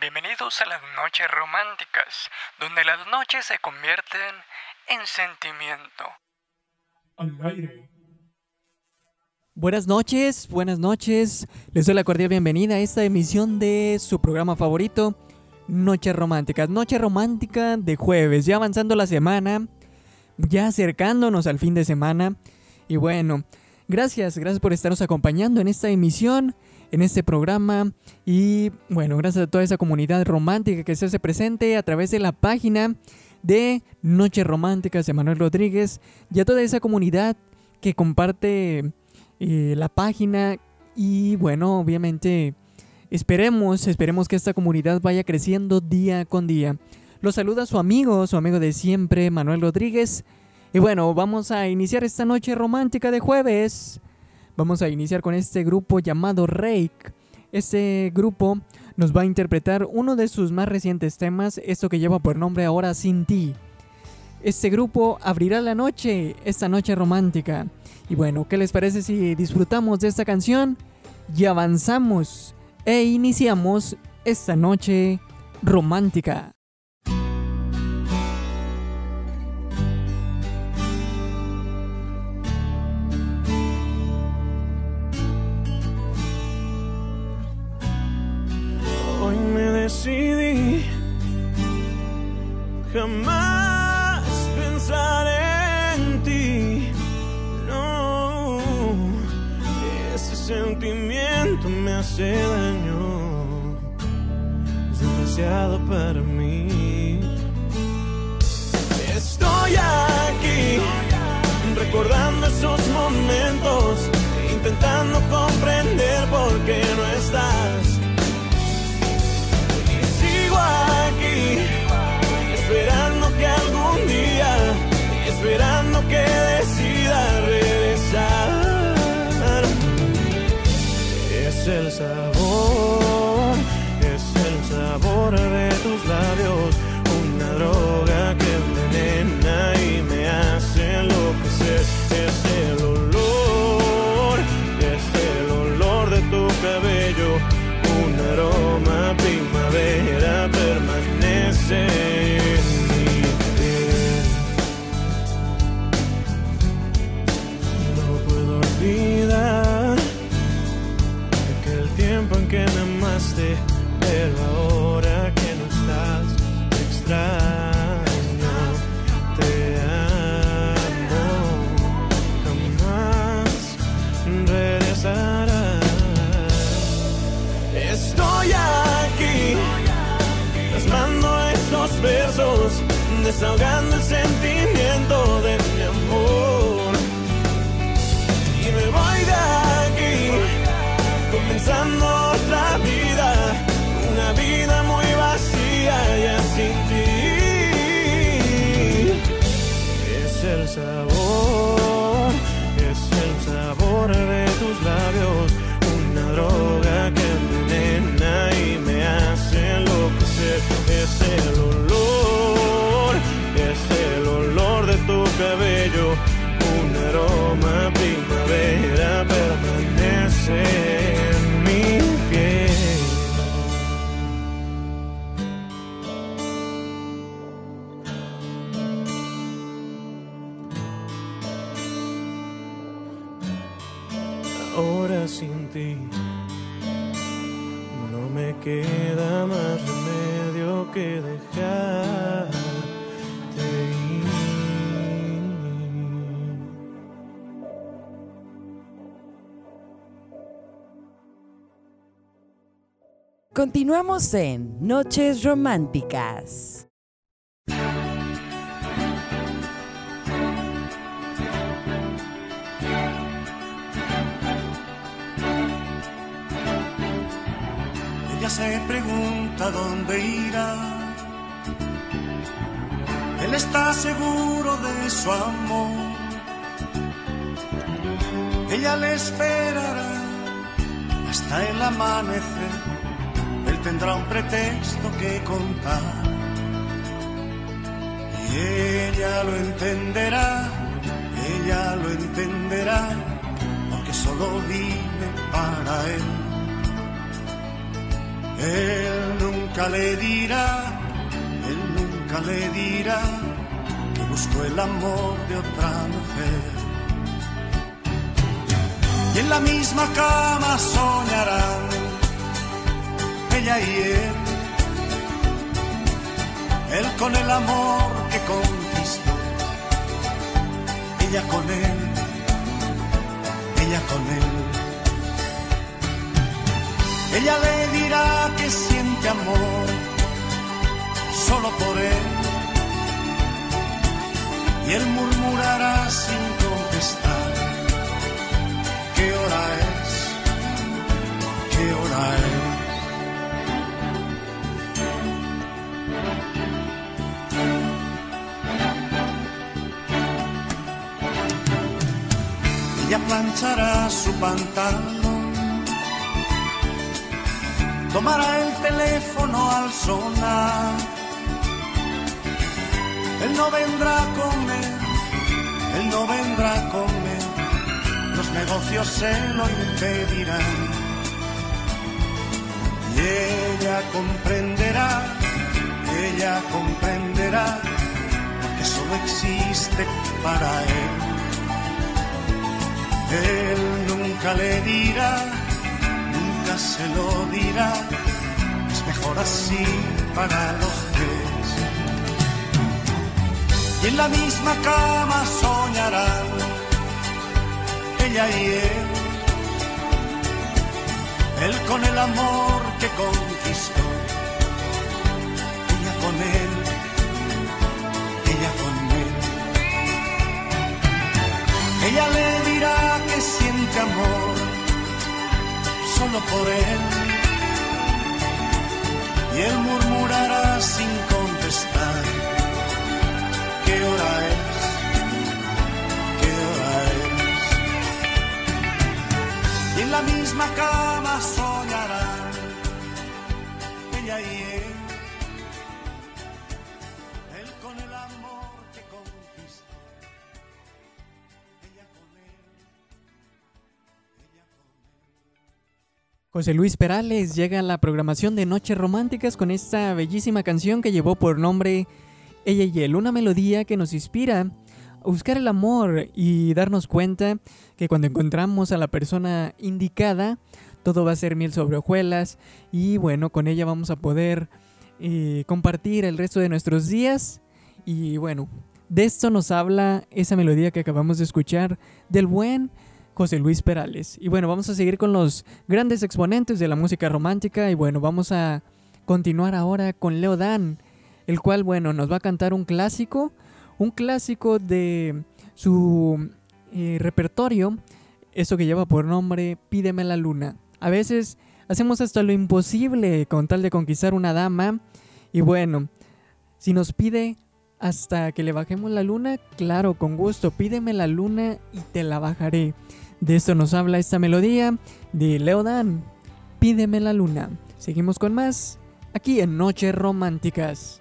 Bienvenidos a las noches románticas, donde las noches se convierten en sentimiento. Al aire. Buenas noches. Les doy la cordial bienvenida a esta emisión de su programa favorito, Noches Románticas. Noche romántica de jueves, ya avanzando la semana, ya acercándonos al fin de semana. Y bueno, gracias por estarnos acompañando en esta emisión, en este programa. Y bueno, gracias a toda esa comunidad romántica que se hace presente a través de la página de Noches Románticas de Manuel Rodríguez, y a toda esa comunidad que comparte la página. Y bueno, obviamente esperemos que esta comunidad vaya creciendo día con día. Los saluda su amigo de siempre, Manuel Rodríguez. Y bueno, vamos a iniciar esta noche romántica de jueves. Vamos a iniciar con este grupo llamado Rake. Este grupo nos va a interpretar uno de sus más recientes temas, esto que lleva por nombre Ahora Sin Ti. Este grupo abrirá la noche, esta noche romántica. Y bueno, ¿qué les parece si disfrutamos de esta canción y avanzamos e iniciamos esta noche romántica? Hoy me decidí jamás pensar en ti. No, ese sentimiento me hace daño, es demasiado para mí. Estoy aquí recordando esos momentos, intentando comprender por qué no estás. Aquí, esperando que algún día, esperando que decida regresar. Es el sabor de tus labios, una droga que envenena y me hace enloquecer. Es el olor de tu cabello, un aroma primavera permanece en mi piel. No puedo olvidar aquel tiempo en que me amaste, pero ahora que no estás, te extraño, te amo, jamás regresarás. Estoy aquí, plasmando estos versos, desahogando el sentimiento de mi amor. Y me voy de aquí, comenzando otra vida, una vida muy vacía ya sin ti. Es el sabor de tus labios, una droga que envenena y me hace enloquecer. Es el olor de tu cabello, un aroma primavera permanece en mi piel. Ahora sin ti no me queda más remedio que dejarte ir. Continuamos en Noches Románticas. Ella se pregunta dónde irá. Él está seguro de su amor. Ella le esperará hasta el amanecer. Él tendrá un pretexto que contar. Y ella lo entenderá, porque solo vive para él. Él nunca le dirá que buscó el amor de otra mujer. Y en la misma cama soñarán ella y él con el amor que conquistó, ella con él, ella con él. Ella le dirá que siente amor solo por él, y él murmurará sin contestar: ¿qué hora es? ¿Qué hora es? Ella planchará su pantalón, tomará el teléfono al sonar. Él no vendrá a comer, él no vendrá a comer, los negocios se lo impedirán. Y ella comprenderá, porque solo existe para él. Él nunca le dirá, nunca se lo dirá, es mejor así para los tres. Y en la misma cama soñarán ella y él con el amor que conquistó, ella con él, ella con él. Ella le dirá que siente amor solo por él, y él murmurará sin contestar: ¿qué hora es? ¿Qué hora es? Y en la misma cama soñarán ella y él con el amor que conquistó, ella con él, ella con él. José Luis Perales llega a la programación de Noches Románticas con esta bellísima canción que llevó por nombre Ella y él, una melodía que nos inspira a buscar el amor y darnos cuenta que cuando encontramos a la persona indicada, todo va a ser miel sobre hojuelas y bueno, con ella vamos a poder compartir el resto de nuestros días. Y bueno, de esto nos habla esa melodía que acabamos de escuchar del buen José Luis Perales. Y bueno, vamos a seguir con los grandes exponentes de la música romántica y bueno, vamos a continuar ahora con Leo Dan, el cual, bueno, nos va a cantar un clásico de su repertorio, eso que lleva por nombre Pídeme la luna. A veces hacemos hasta lo imposible con tal de conquistar una dama, y bueno, si nos pide hasta que le bajemos la luna, claro, con gusto, pídeme la luna y te la bajaré. De esto nos habla esta melodía de Leo Dan, Pídeme la luna. Seguimos con más, aquí en Noches Románticas.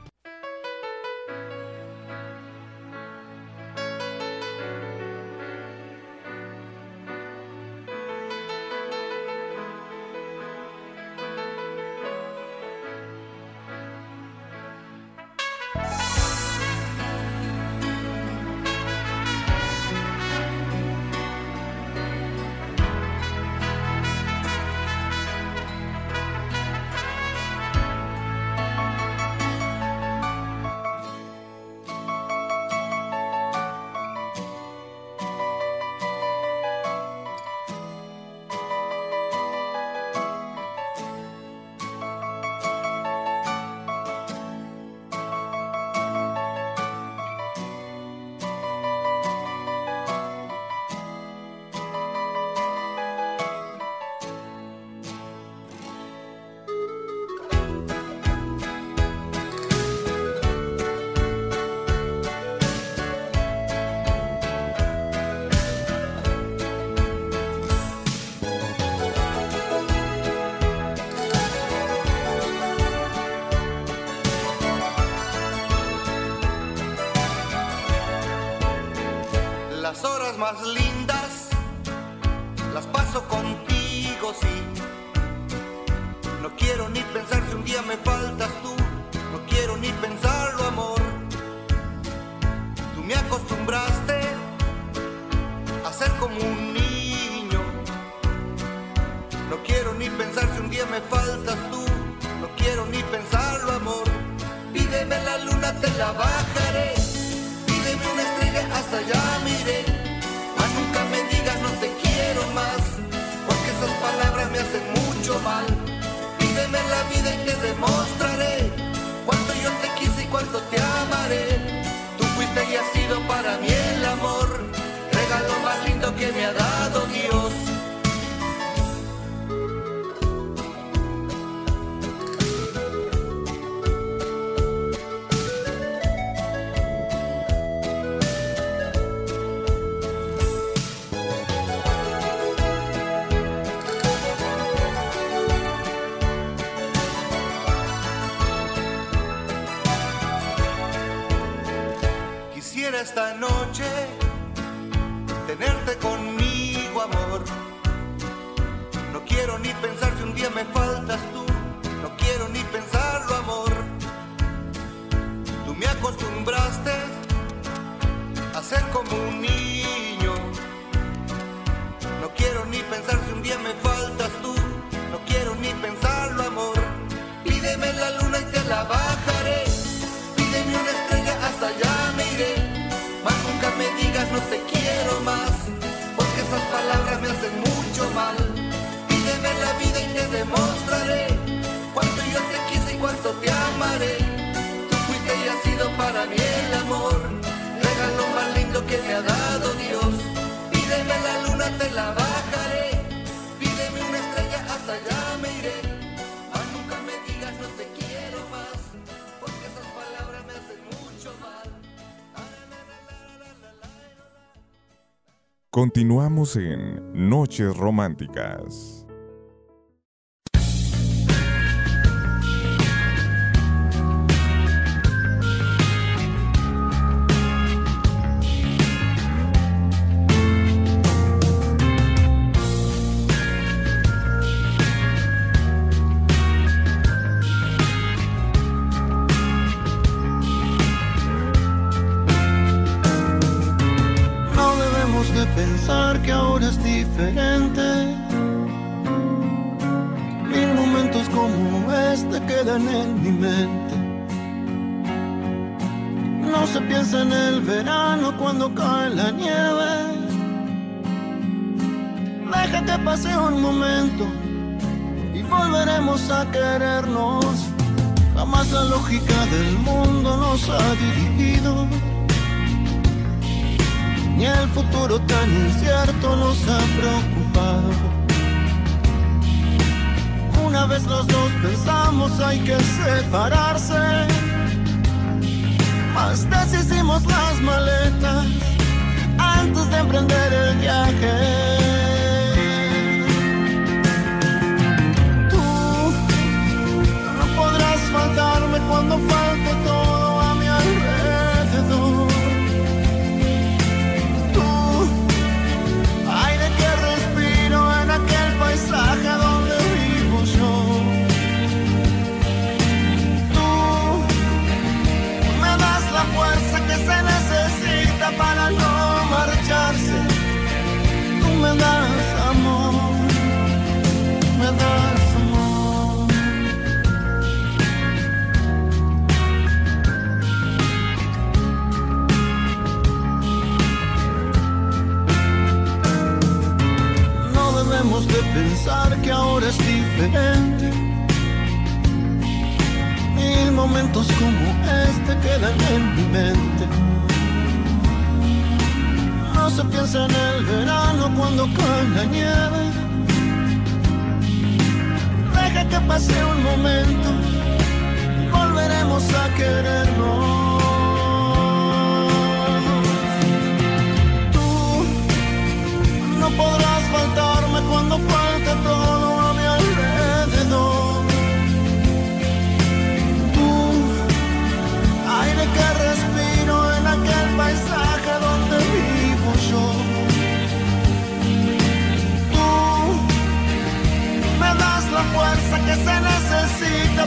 Las horas más lindas las paso contigo, sí. No quiero pensar si un día me faltas tú. No quiero ni pensarlo, amor. Tú me acostumbraste a ser como un niño. No quiero ni pensar si un día me faltas tú. No quiero ni pensarlo, amor. Pídeme la luna, te la bajaré. Pídeme una estrella, hasta allá miré. Mas nunca me digas no te quiero más, porque esas palabras me hacen mucho mal. Pídeme la vida y te demostraré cuánto yo te quise y cuánto te amaré. Tú fuiste y has sido para mí el amor, regalo más lindo que me ha dado Dios. Esta noche tenerte conmigo, amor. No quiero ni pensar si un día me faltas tú. No quiero ni pensarlo, amor. Tú me acostumbraste a ser como un niño. No quiero ni pensar si un día me faltas tú. No quiero ni pensarlo, amor. Pídeme la luna y te la bajaré. Pídeme una estrella, hasta allá me iré. Mas nunca me digas no te quiero más, porque esas palabras me hacen mucho mal. Pídeme la vida y te demostraré cuánto yo te quise y cuánto te amaré. Tú fuiste y has sido para mí el amor, regalo más lindo que me ha dado Dios. Pídeme la luna, te la bajaré. Pídeme una estrella, hasta allá me iré. Mas nunca me digas no te quiero más, porque esas palabras me hacen mucho mal. Continuamos en Noches Románticas. Pensar que ahora es diferente. Mil momentos como este quedan en mi mente. No se piensa en el verano cuando cae la nieve. Deja que pase un momento y volveremos a querernos. Jamás la lógica del mundo nos ha dirigido, ni el futuro tan incierto nos ha preocupado. Una vez los dos pensamos hay que separarse, mas deshicimos las maletas antes de emprender el viaje. Tú no podrás faltarme cuando falte todo a mi alrededor. Paisaje donde vivo yo. Tú me das la fuerza que se necesita para no marcharse. Tú me das amor, me das amor. No debemos de pensar que ahora es diferente. Mil momentos como este quedan en mi mente. No se piensa en el verano cuando cae la nieve. Deja que pase un momento, volveremos a querernos. Tú no podrás faltarme cuando falte todo a mi alrededor. Tú, aire que respiro en aquel paisaje donde vivo yo. Tú me das la fuerza que se necesita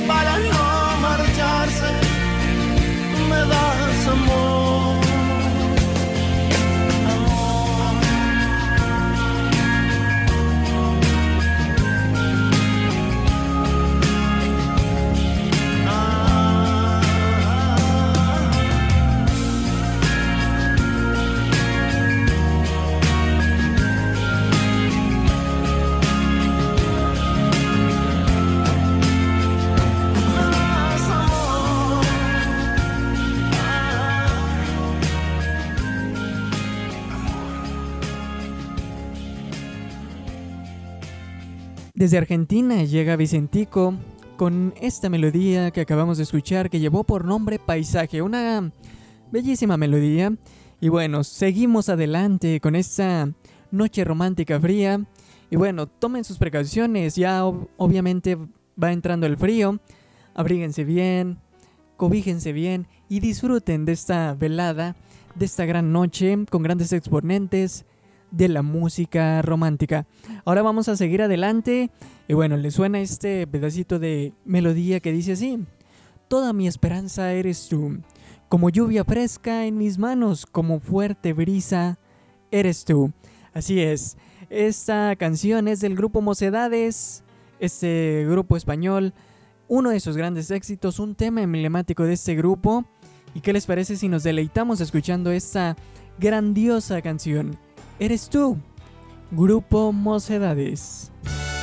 Desde Argentina llega Vicentico con esta melodía que acabamos de escuchar, que llevó por nombre Paisaje, una bellísima melodía. Y bueno, seguimos adelante con esta noche romántica fría. Y bueno, tomen sus precauciones, ya obviamente va entrando el frío. Abríguense bien, cobíjense bien y disfruten de esta velada, de esta gran noche con grandes exponentes de la música romántica. Ahora vamos a seguir adelante y bueno, le suena este pedacito de melodía que dice así: toda mi esperanza eres tú, como lluvia fresca en mis manos, como fuerte brisa eres tú. Así es, esta canción es del grupo Mocedades, este grupo español, uno de sus grandes éxitos, un tema emblemático de este grupo. ¿Y qué les parece si nos deleitamos escuchando esta grandiosa canción? Eres tú, Grupo Mocedades.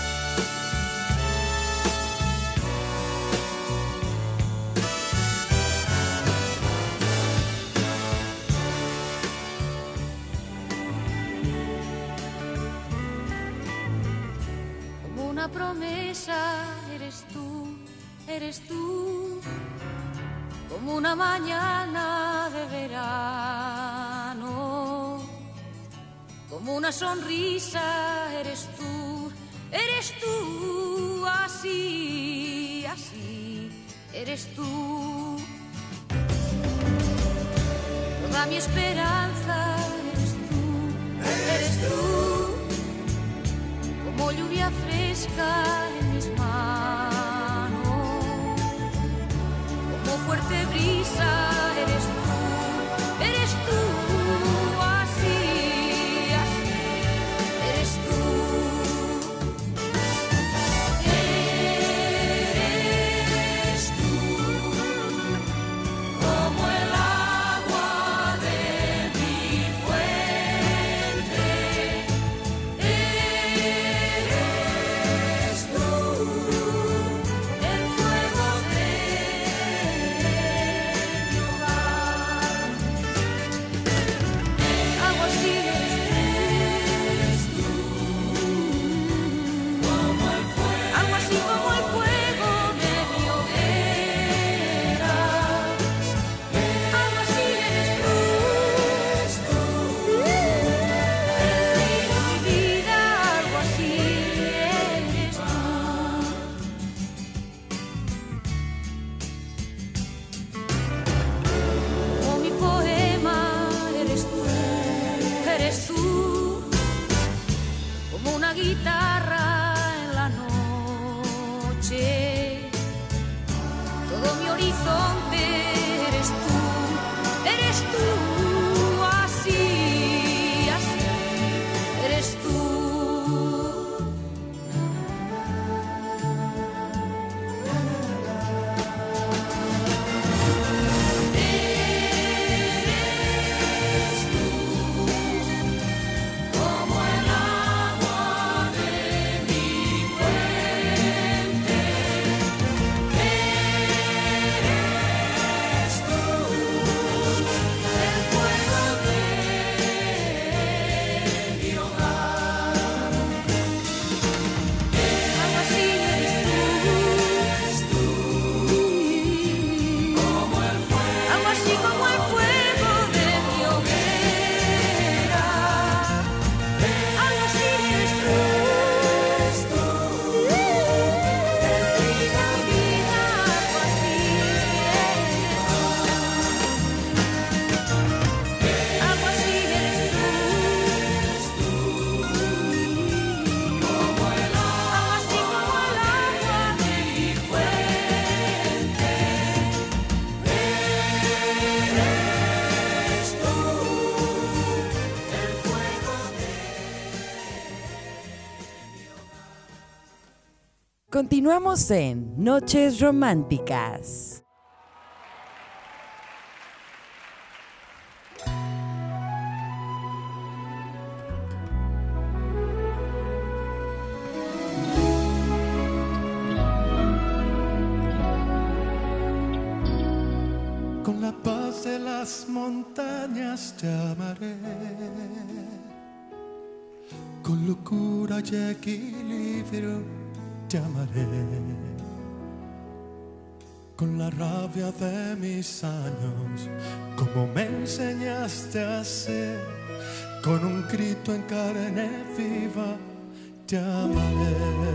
Como una promesa eres tú, como una mañana de verano. Como una sonrisa eres tú, así, así, eres tú. Toda mi esperanza eres tú, como lluvia fresca en mis manos, como fuerte brisa eres tú. Continuamos en Noches Románticas. Con la paz de las montañas te amaré, con locura y equilibrio te amaré. Con la rabia de mis años, como me enseñaste a hacer, con un grito en carne viva, te amaré.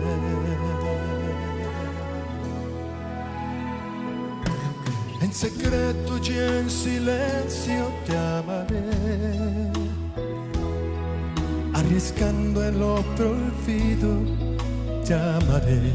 En secreto y en silencio te amaré, arriesgando el otro olvido, te amaré.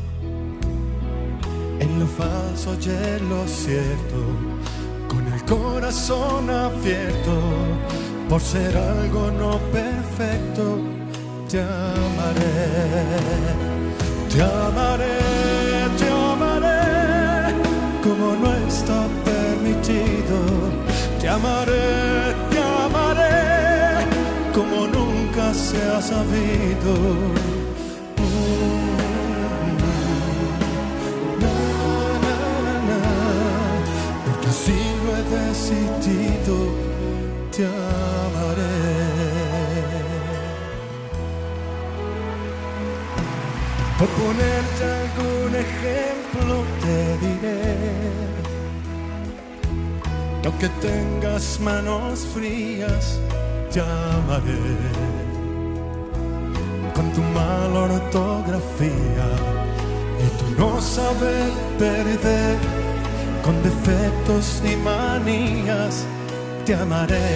En lo falso y en lo cierto, con el corazón abierto, por ser algo no perfecto, te amaré. Te amaré, te amaré, como no está permitido. Te amaré, como nunca se ha sabido. Porque así lo he decidido, te amaré. Por ponerte algún ejemplo te diré que aunque tengas manos frías, te amaré. Con tu mala ortografía y tu no saber perder, con defectos y manías, te amaré.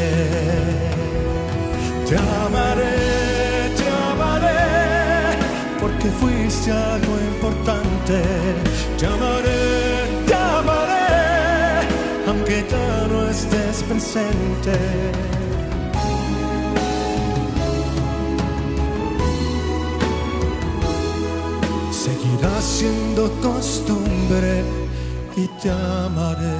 Te amaré, te amaré, porque fuiste algo importante. Te amaré, aunque ya no estés presente. Seguirá siendo costumbre y te amaré.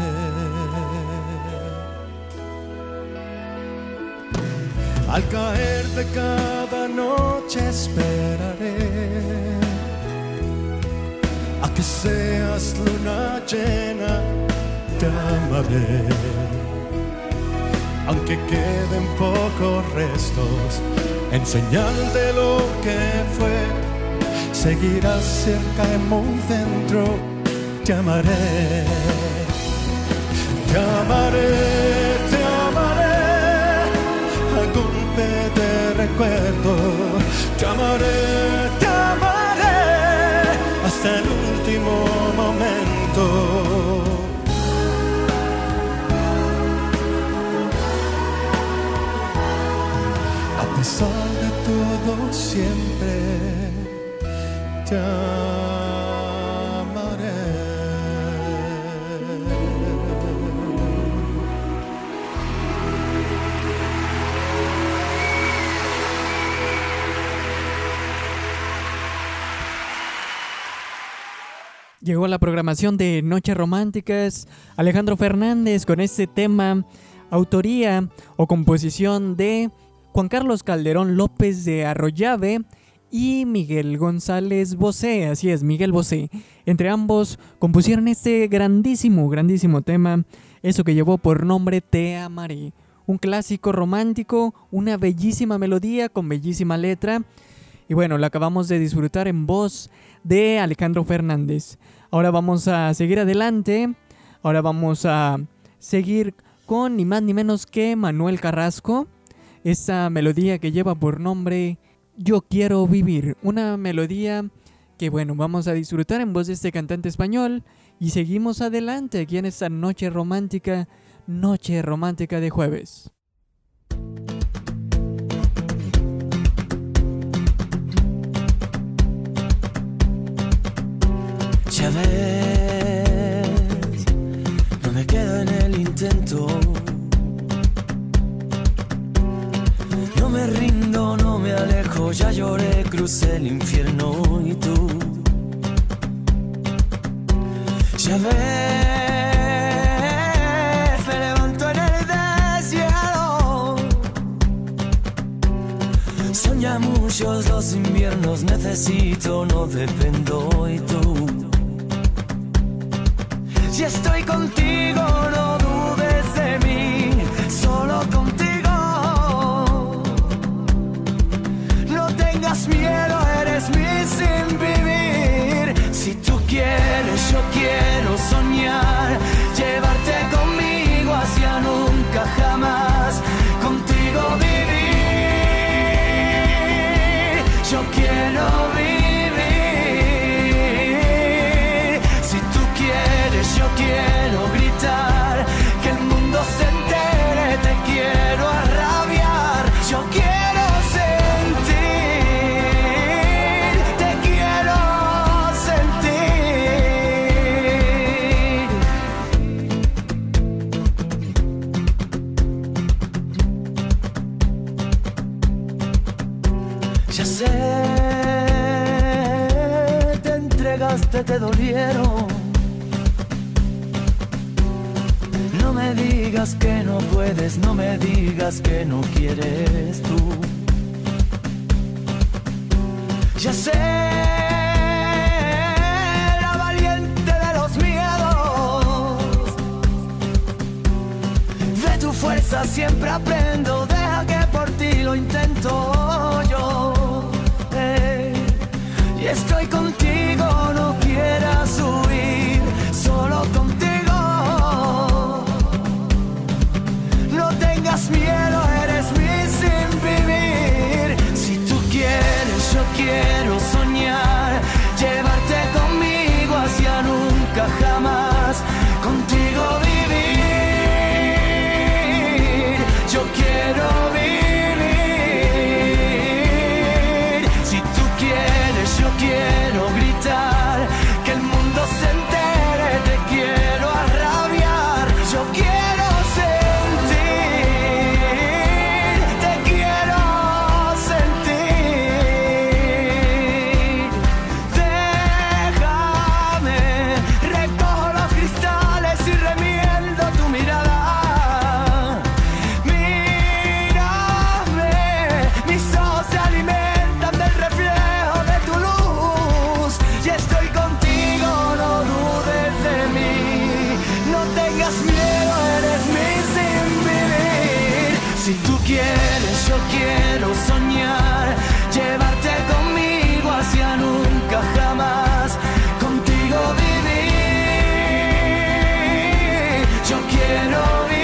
Al caer de cada noche esperaré a que seas luna llena, te amaré. Aunque queden pocos restos en señal de lo que fue, seguirás cerca y muy dentro, te amaré. Te amaré, te amaré, a golpe de recuerdo. Te amaré, hasta el último momento. A pesar de todo, siempre te amaré. Llegó la programación de Noches Románticas. Alejandro Fernández con este tema, autoría o composición de Juan Carlos Calderón López de Arroyave y Miguel González Bosé. Así es, Miguel Bosé. Entre ambos compusieron este grandísimo tema, eso que llevó por nombre Te Amaré. Un clásico romántico, una bellísima melodía con bellísima letra. Y bueno, la acabamos de disfrutar en voz de Alejandro Fernández. Ahora vamos a seguir adelante. Ahora vamos a seguir con ni más ni menos que Manuel Carrasco. Esta melodía que lleva por nombre Yo Quiero Vivir. Una melodía que bueno, vamos a disfrutar en voz de este cantante español. Y seguimos adelante aquí en esta noche romántica de jueves. Ya ves, no me quedo en el intento. No me rindo, no me alejo, ya lloré, crucé el infierno y tú. Ya ves, me levanto en el deshielo. Son ya muchos los inviernos, necesito, no dependo y tú. Si estoy contigo, no dudes de mí, solo contigo. No tengas miedo, eres mi sin vivir. quieres, yo quiero soñar, llevarte conmigo hacia nunca jamás, contigo vivir, yo quiero vivir. Si tú quieres, yo quiero gritar, que el mundo se entere, te quiero arrabiar, yo quiero sentir, te quiero sentir. Ya sé, te entregaste, te dolieron. No me digas que no puedes, no me digas que no quieres tú. Ya sé, la valiente de los miedos, de tu fuerza siempre aprendo, deja que por ti lo intento yo. Y estoy contigo, no quieras huir, solo contigo. No tengas miedo, eres mi sin vivir. Si tú quieres, yo quiero soñar, llevarte conmigo hacia nunca jamás, contigo vivir. Yo quiero vivir. Si tú quieres, yo quiero gritar, que el mundo se entere, te quiero arrabiar, yo quiero sentir, te quiero sentir. Déjame, recojo los cristales y remiendo tu mirada. Mírame, mis ojos se alimentan del reflejo de tu luz, y estoy contigo, no dudes de mí, no tengas miedo, eres mi sin vivir. Si tú quieres, yo quiero soñar, llevarte conmigo hacia nunca jamás, contigo vivir. Yo quiero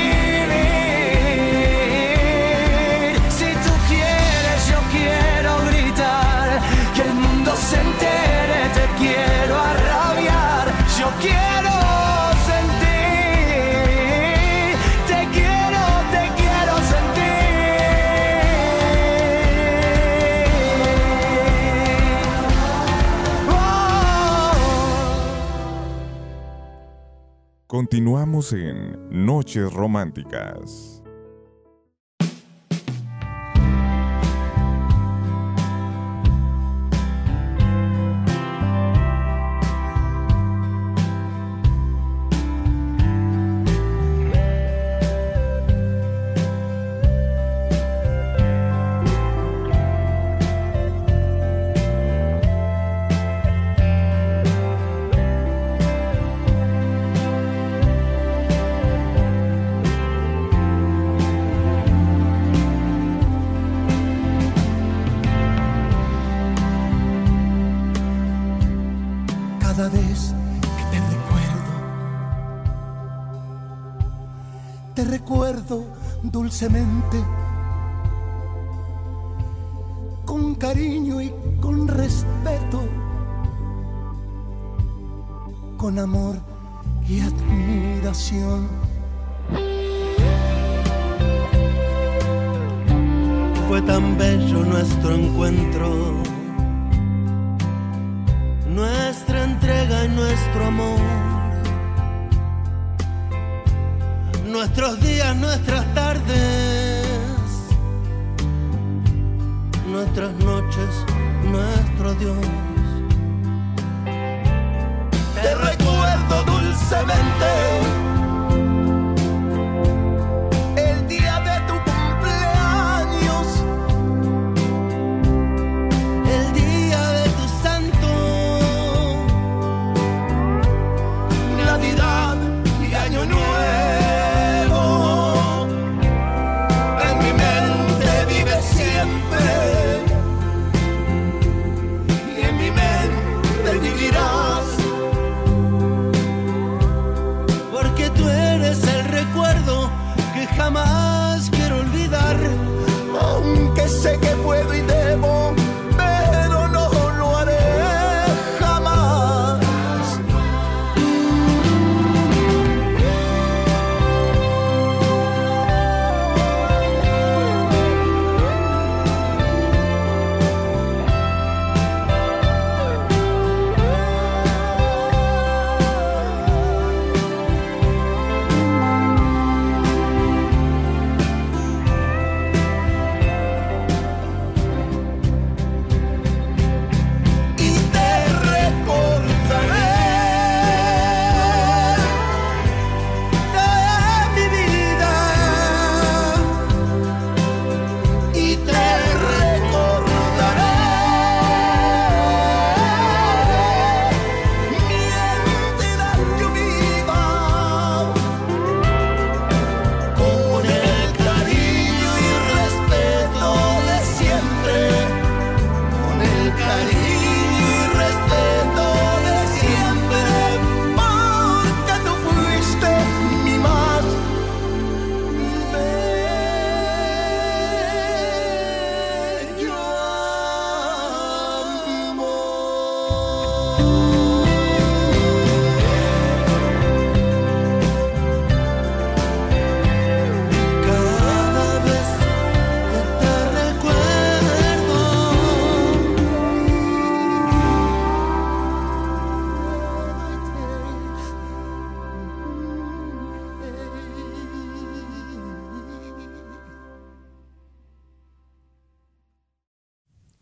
vivir. Si tú quieres, yo quiero gritar, que el mundo se entere, te quiero arrabiar, yo quiero sentir, te quiero sentir. Oh. Continuamos en Noches Románticas. Cada vez que te recuerdo dulcemente, con cariño y con respeto, con amor y admiración. Fue tan bello nuestro encuentro, nuestra entrega y nuestro amor, nuestros días, nuestras tardes, nuestras noches, nuestro Dios. Te recuerdo dulcemente el día de tu cumpleaños, el día de tu santo, Navidad y Año Nuevo. En mi mente vive siempre y en mi mente vivirás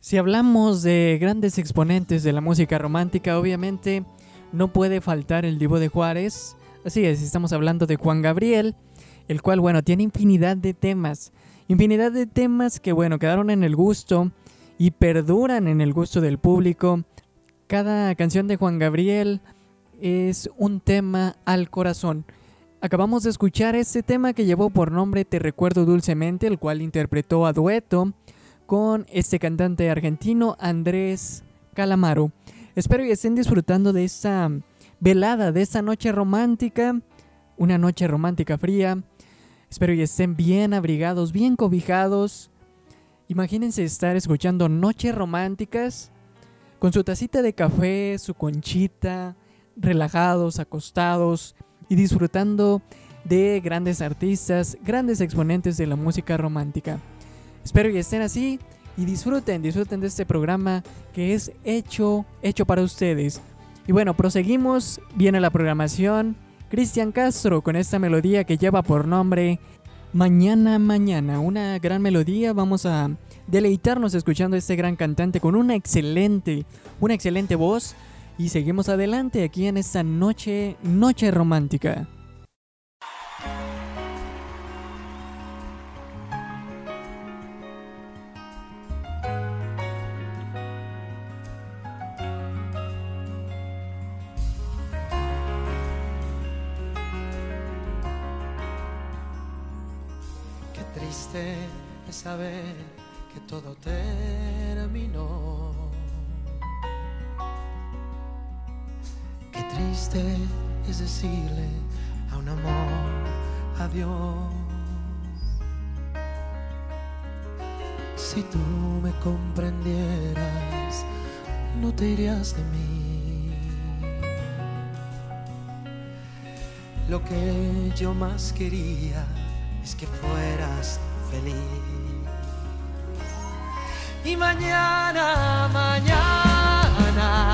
Si hablamos de grandes exponentes de la música romántica, obviamente no puede faltar el Divo de Juárez. Así es, estamos hablando de Juan Gabriel, el cual, bueno, tiene infinidad de temas que, bueno, quedaron en el gusto y perduran en el gusto del público. Cada canción de Juan Gabriel es un tema al corazón. Acabamos de escuchar este tema que llevó por nombre Te Recuerdo Dulcemente, el cual interpretó a dueto con este cantante argentino Andrés Calamaro. Espero que estén disfrutando de esta velada, de esta noche romántica, una noche romántica fría. Espero que estén bien abrigados, bien cobijados. Imagínense estar escuchando noches románticas con su tacita de café, su conchita, relajados, acostados y disfrutando de grandes artistas, grandes exponentes de la música romántica. Espero que estén así y disfruten de este programa que es hecho para ustedes. Y bueno, proseguimos, viene la programación. Cristian Castro con esta melodía que lleva por nombre Mañana, Mañana. Una gran melodía, vamos a deleitarnos escuchando a este gran cantante con una excelente voz. Y seguimos adelante aquí en esta noche romántica. Qué triste es saber que todo terminó. Qué triste es decirle a un amor adiós. Si tú me comprendieras, no te irías de mí. Lo que yo más quería es que fueras feliz. Y mañana, mañana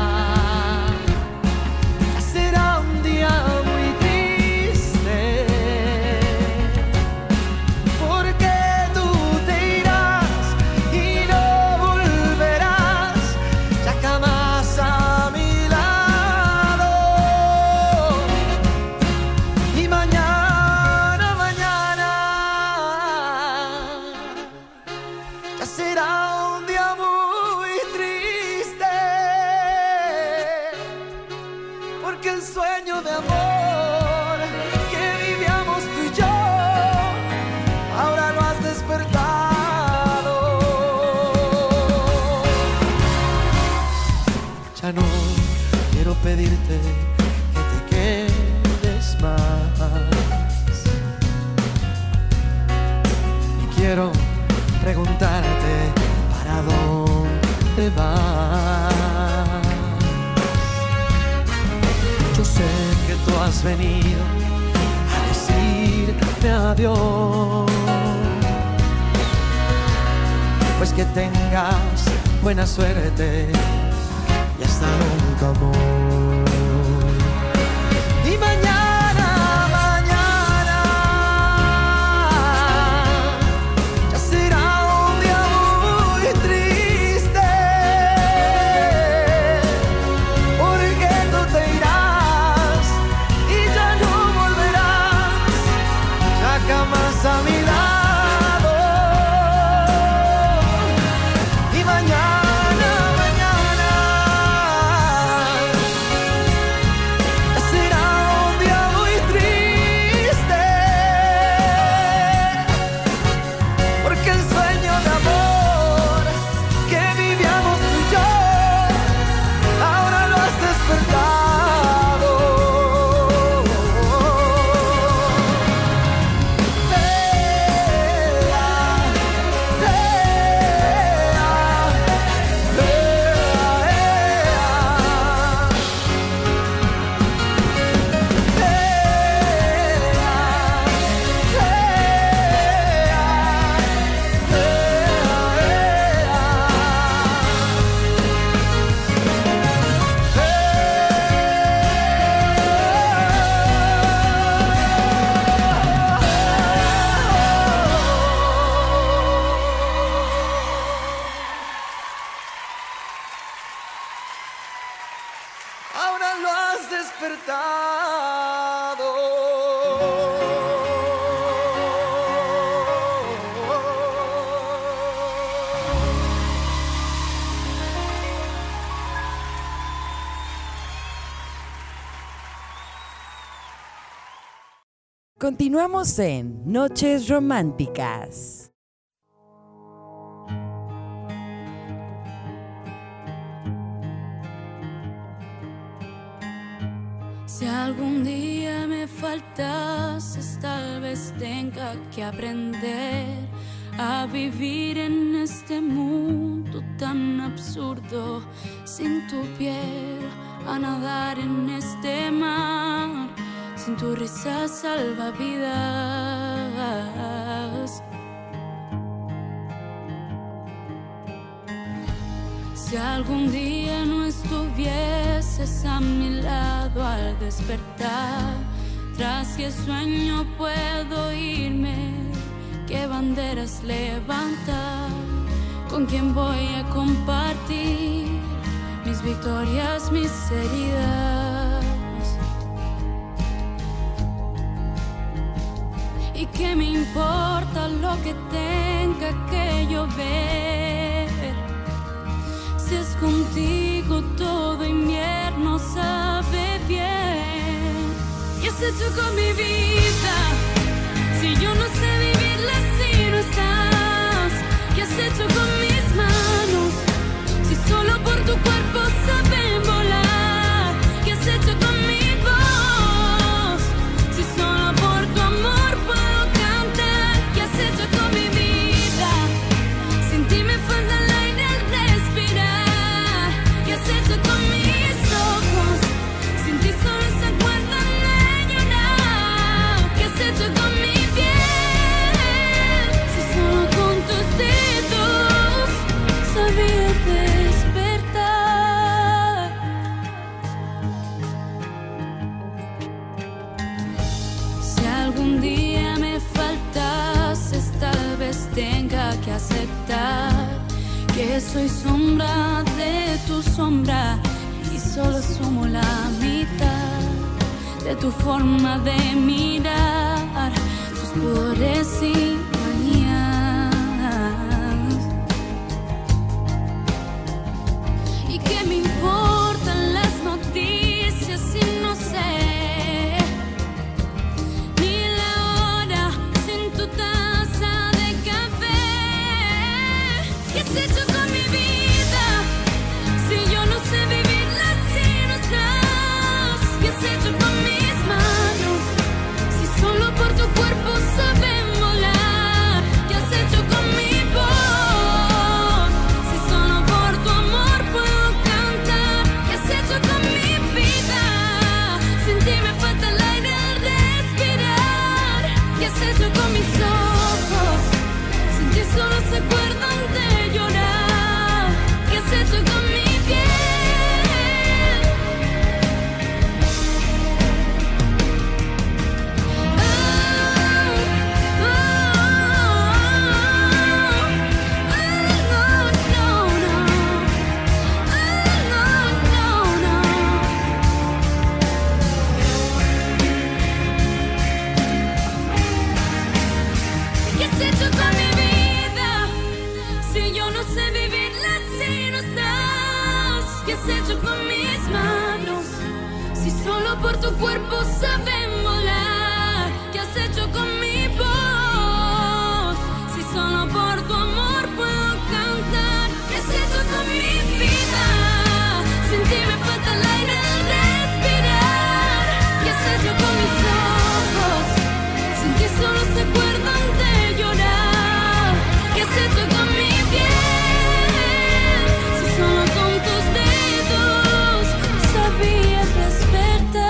será un día muy triste, porque tú te irás y no volverás ya jamás a mi lado. Y mañana, mañana ya será un día muy triste, porque el sueño de amor que vivíamos tú y yo ahora lo has despertado. Ya no quiero pedirte que te quedes más, y quiero preguntarte para dónde vas. Yo sé que tú has venido a decirme adiós, pues que tengas buena suerte y hasta nunca, amor. Y mañana, mañana ya será un día muy triste, porque tú te irás y ya no volverás ya jamás a mi lado. Y mañana, mañana Continuamos en Noches Románticas. Si algún día me faltases, tal vez tenga que aprender a vivir en este mundo tan absurdo, sin tu piel, a nadar en este mar, sin tu risa salvavidas. Si algún día no estuvieses a mi lado al despertar, tras qué sueño puedo irme, qué banderas levantar, con quién voy a compartir mis victorias, mis heridas. ¿Y qué me importa lo que tenga que llover? Si es contigo todo invierno sabe bien. ¿Qué has hecho con mi vida? Si yo no sé vivirla si no estás. ¿Qué has hecho con mis manos? Si solo por tu cuerpo saben volar. ¿Qué has hecho con mi voz? Si solo por tu amor puedo cantar. ¿Qué has hecho con mi vida? Sin ti me falta el aire al respirar. ¿Qué has hecho con mis ojos? Sin ti solo se acuerdan de llorar. ¿Qué has hecho con mi piel? Si solo con tus dedos sabía despertar. Si algún día me faltases, tal vez tenga que aceptar que soy sombra de tu sombra y solo somos la mitad de tu forma de mirar, tus pudores y manías. ¿Y qué me importan las noticias si no sé ni la hora sin tu taza de café? ¿Qué has hecho con mi vida? Si yo no sé vivirla si no estás. ¿Qué has hecho con mis manos? Si solo por tu cuerpo saben volar. ¿Qué has hecho con mi voz? Si solo por tu amor puedo cantar. ¿Qué has hecho con mi vida? Sin ti me falta el aire al respirar. ¿Qué has hecho con mis ojos? Sin ti solo se acuerdan de llorar. ¿Qué has hecho con mi piel? Oh, oh, oh, oh, no, no. Oh, no, no, no. ¿Qué has hecho con mi vida? Si yo no sé vivirla si no estás. ¿Qué has hecho con mis manos? Si solo por tu cuerpo saben volar. ¿Qué has hecho con mi voz? Si solo por tu amor puedo cantar. ¿Qué has hecho con mi vida? Sin ti me falta el aire al respirar. ¿Qué has hecho con mis ojos? Sin ti solo se acuerdan de llorar. ¿Qué has hecho con mi piel? Si solo con tus dedos sabía despertar.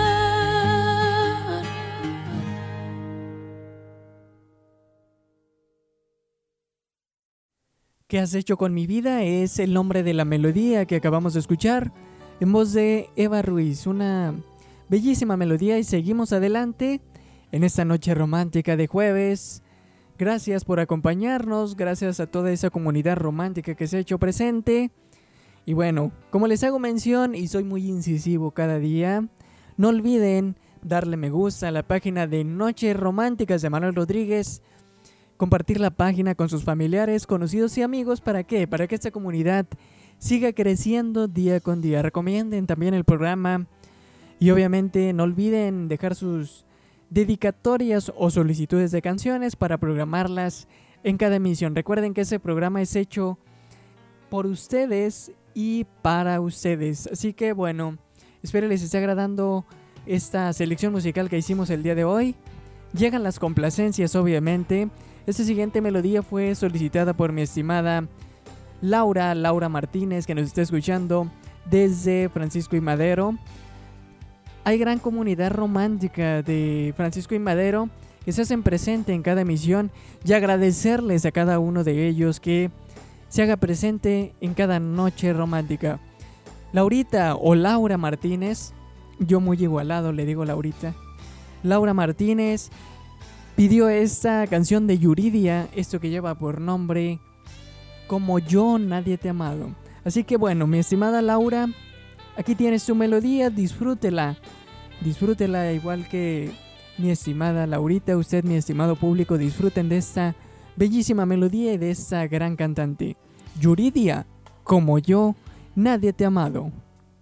¿Qué has hecho con mi vida? Es el nombre de la melodía que acabamos de escuchar en voz de Eva Ruiz. Una bellísima melodía y seguimos adelante en esta noche romántica de jueves. Gracias por acompañarnos, gracias a toda esa comunidad romántica que se ha hecho presente. Y bueno, como les hago mención y soy muy incisivo cada día, no olviden darle me gusta a la página de Noches Románticas de Manuel Rodríguez, compartir la página con sus familiares, conocidos y amigos. ¿Para qué? Para que esta comunidad siga creciendo día con día. Recomienden también el programa y obviamente no olviden dejar sus dedicatorias o solicitudes de canciones para programarlas en cada emisión. Recuerden que ese programa es hecho por ustedes y para ustedes. Así que bueno, espero les esté agradando esta selección musical que hicimos el día de hoy. Llegan las complacencias, obviamente. Esta siguiente melodía fue solicitada por mi estimada Laura Martínez, que nos está escuchando desde Francisco y Madero. Hay gran comunidad romántica de Francisco y Madero que se hacen presente en cada emisión, y agradecerles a cada uno de ellos que se haga presente en cada noche romántica. Laurita o Laura Martínez, yo muy igualado le digo Laurita. Laura Martínez pidió esta canción de Yuridia, esto que lleva por nombre Como yo nadie te ha amado. Así que bueno, mi estimada Laura, aquí tienes tu melodía, disfrútela. Disfrútela igual que mi estimada Laurita. Usted, mi estimado público, disfruten de esta bellísima melodía y de esta gran cantante. Yuridia, Como yo nadie te ha amado.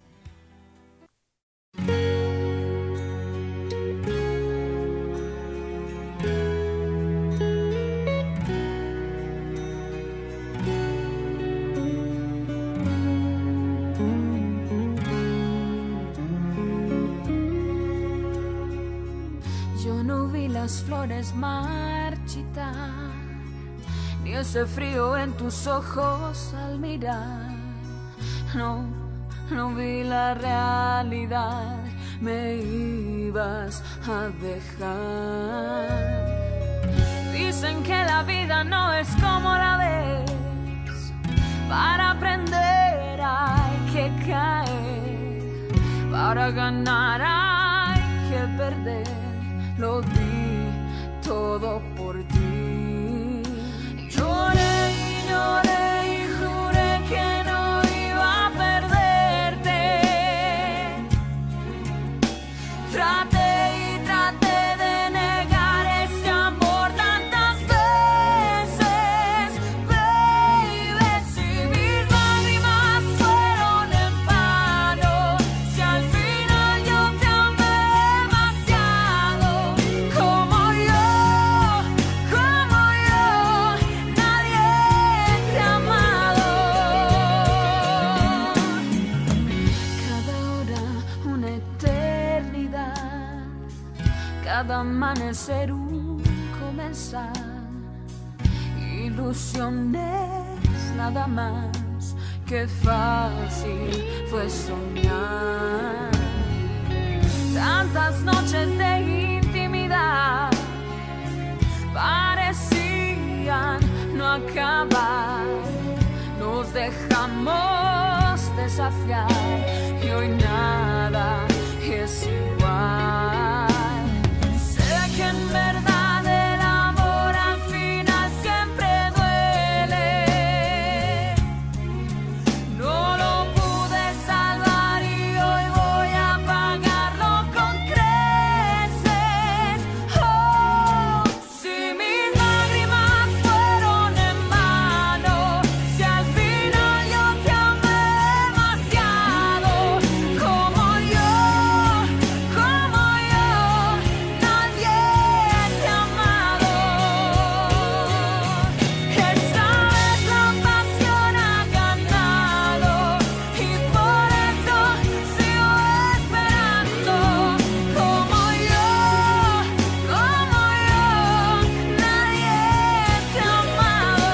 Las flores marchitar, ni ese frío en tus ojos al mirar. No vi la realidad, me ibas a dejar. Dicen que la vida no es como la ves, para aprender hay que caer, para ganar hay que perder. Lo di todo por ti. Lloré y lloré y juré que no iba a perderte. Traté y traté de negar este amor tantas veces, baby. Si mis lágrimas fueron en vano, si al final yo te amé demasiado. Como yo, nadie te ha amado. Cada hora una eternidad, cada amanecer un comenzar. Ilusiones nada más, que fácil fue soñar. Tantas noches de intimidad parecían no acabar. Nos dejamos desafiar y hoy nada es igual. Sé que en verdad el amor al final siempre duele. No lo pude salvar y hoy voy a pagarlo con creces. Oh, si mis lágrimas fueron en vano, si al final yo te amé demasiado. Como yo, nadie te ha amado. Esta vez la pasión ha ganado y por eso sigo esperando. Como yo, nadie te ha amado.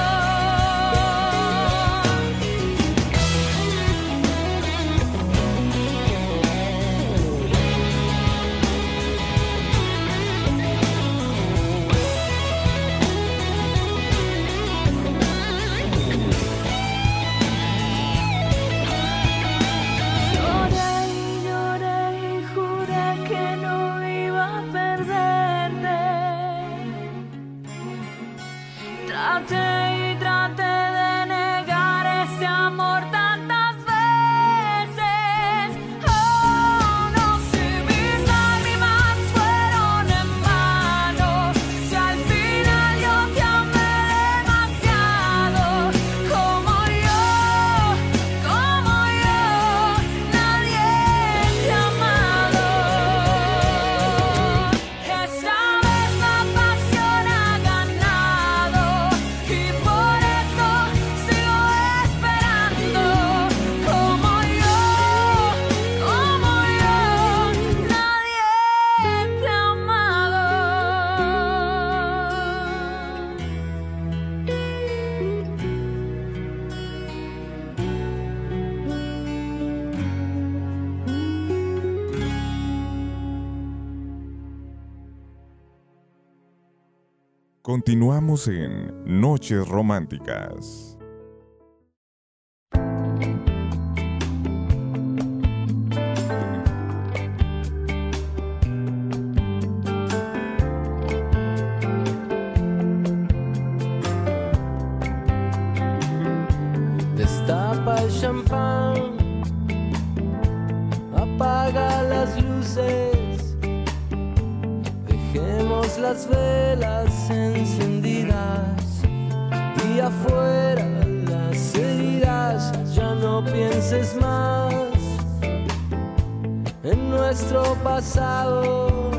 Lloré y juré que no iba a perderte. Traté y traté de negar ese amor tantas veces. Oh, no, si mis lágrimas fueron en vano, si al final yo te amé demasiado. Como yo, nadie te ha amado. Esta Continuamos en Noches Románticas. Destapa el champán, apaga las luces, dejemos las velas encendidas y afuera las heridas. Ya no pienses más en nuestro pasado,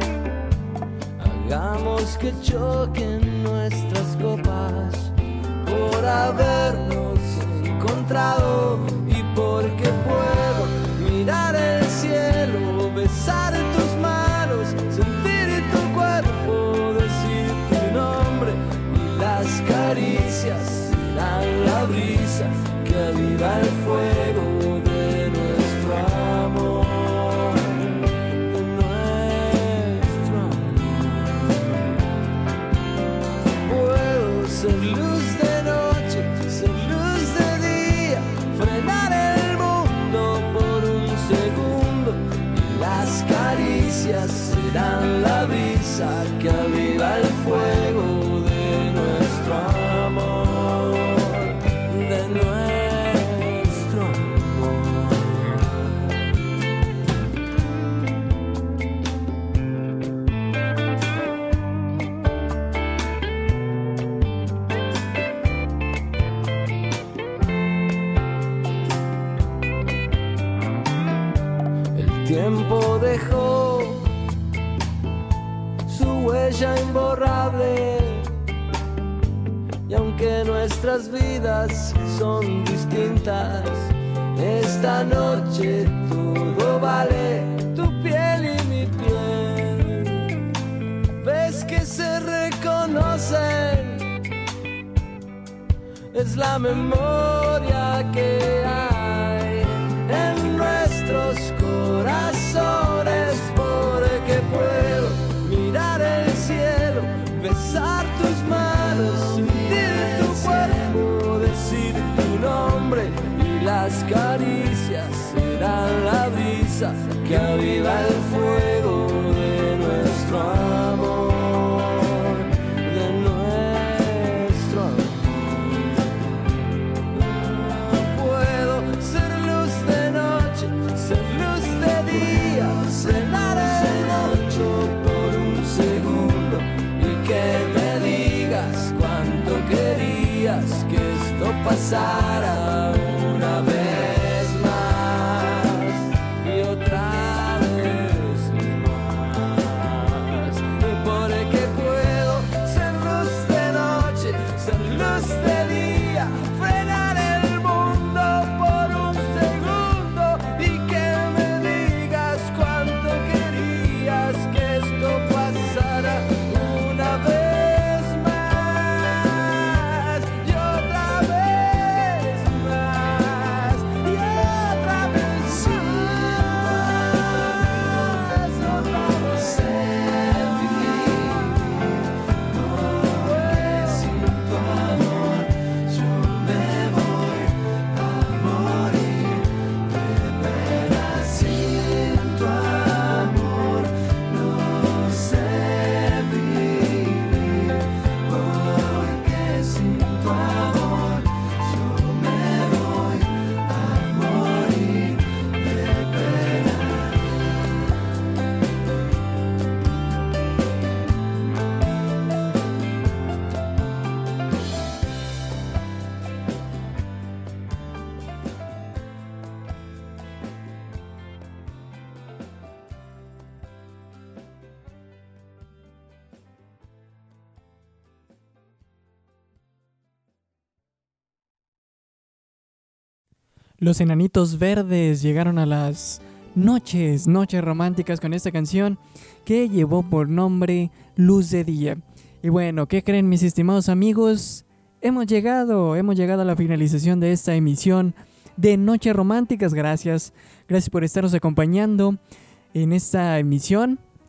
hagamos que choquen nuestras copas por habernos encontrado y porque puedo mirar el cielo, besar tus manos, sentir tu cuerpo, decir tu nombre y las caricias serán la brisa que aviva el fuego de nuestro amor, de nuestro amor. Puedo ser luz de noche, ser luz de día, frenar el mundo por un segundo y las caricias serán la brisa que aviva el fuego de nuestro amor, de nuestro amor. El tiempo dejó su huella imborrable y aunque nuestras vidas son distintas, esta noche todo vale, tu piel y mi piel. Ves que se reconocen, es la memoria que hay en nuestros corazones, porque puedo mirar el cielo, besar tus manos, sentir tu cuerpo, decir tu nombre y las caricias serán la brisa que aviva el fuego de nuestro amor, de nuestro amor. Puedo ser luz de noche, ser luz de día, cenar el noche por un segundo y que me digas cuánto querías que esto pasara una vez más y otra vez más, porque puedo ser luz de noche, ser luz de día, frenar el mundo por un segundo y que me digas cuánto querías que esto pasara una vez más y otra vez más y otra vez más, otra vez. Porque sin tu amor yo me voy a morir de pena. Sin tu amor no sé vivir, porque sin tu amor yo me voy a morir de pena. Los Enanitos Verdes llegaron a las noches románticas con esta canción que llevó por nombre Luz de Día. Y bueno, ¿qué creen mis estimados amigos? Hemos llegado a la finalización de esta emisión de Noches Románticas. Gracias por estarnos acompañando en esta emisión.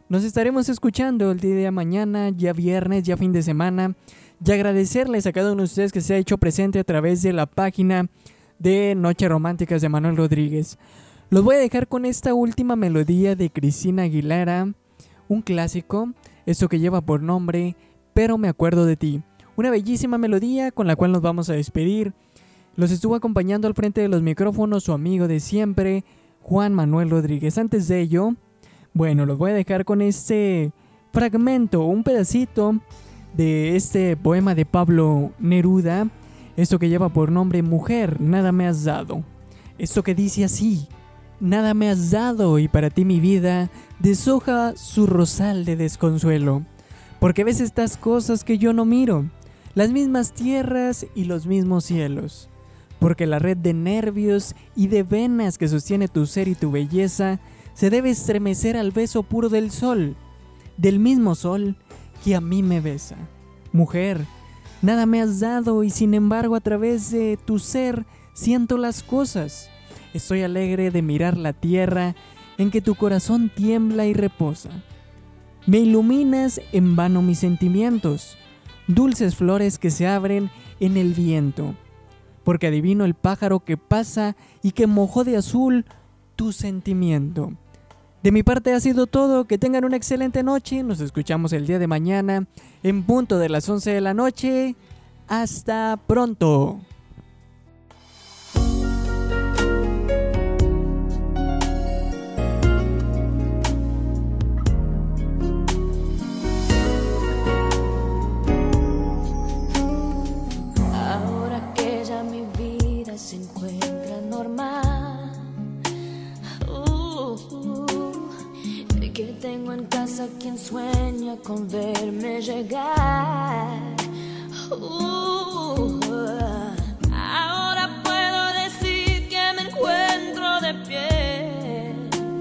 Nos estaremos escuchando el día de mañana, ya viernes, ya fin de semana. Y agradecerles a cada uno de ustedes que se ha hecho presente a través de la página de Noches Románticas de Manuel Rodríguez. Los voy a dejar con esta última melodía de Cristina Aguilera, un clásico, esto que lleva por nombre Pero me acuerdo de ti. Una bellísima melodía con la cual nos vamos a despedir. Los estuvo acompañando al frente de los micrófonos su amigo de siempre, Juan Manuel Rodríguez. Antes de ello, bueno, los voy a dejar con este fragmento, un pedacito de este poema de Pablo Neruda, esto que lleva por nombre Mujer, nada me has dado. Esto que dice así: nada me has dado y para ti mi vida deshoja su rosal de desconsuelo, porque ves estas cosas que yo no miro, las mismas tierras y los mismos cielos, porque la red de nervios y de venas que sostiene tu ser y tu belleza se debe estremecer al beso puro del sol, del mismo sol que a mí me besa. Mujer, nada me has dado y sin embargo a través de tu ser siento las cosas. Estoy alegre de mirar la tierra en que tu corazón tiembla y reposa. Me iluminas en vano mis sentimientos, dulces flores que se abren en el viento, porque adivino el pájaro que pasa y que mojó de azul tu sentimiento. De mi parte ha sido todo, que tengan una excelente noche, nos escuchamos el día de mañana en punto de las 11 de la noche. Hasta pronto. Ahora que ya mi vida se encuentra normal, que tengo en casa quien sueña con verme llegar. Ahora puedo decir que me encuentro de pie.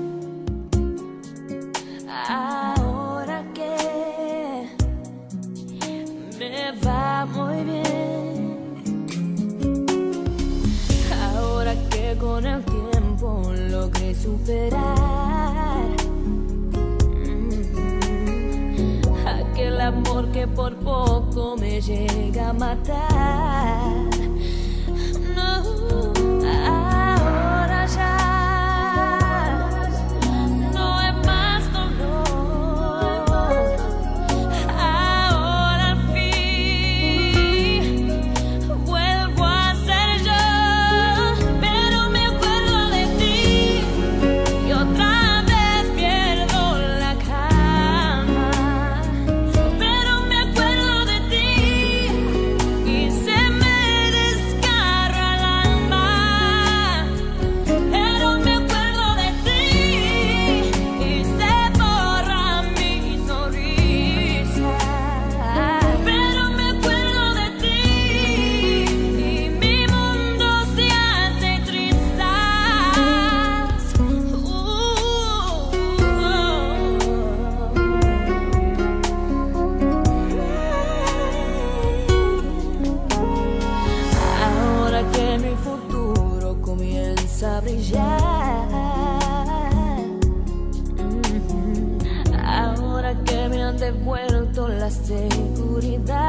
Ahora que me va muy bien. Ahora que con el tiempo logré superar aquel amor que por poco me llega a matar. No, ahora ya no hay más dolor. Ahora al fin vuelvo a ser yo, pero me acuerdo de ti y otra vez pierdo la calma. Pero me acuerdo de ti y se me desgarra el alma. Pero me acuerdo de ti y se borra mi sonrisa. Pero me acuerdo de ti y mi mundo se hace trizas. Ahora que mi futuro comienza a brillar, ahora que me han devuelto la seguridad.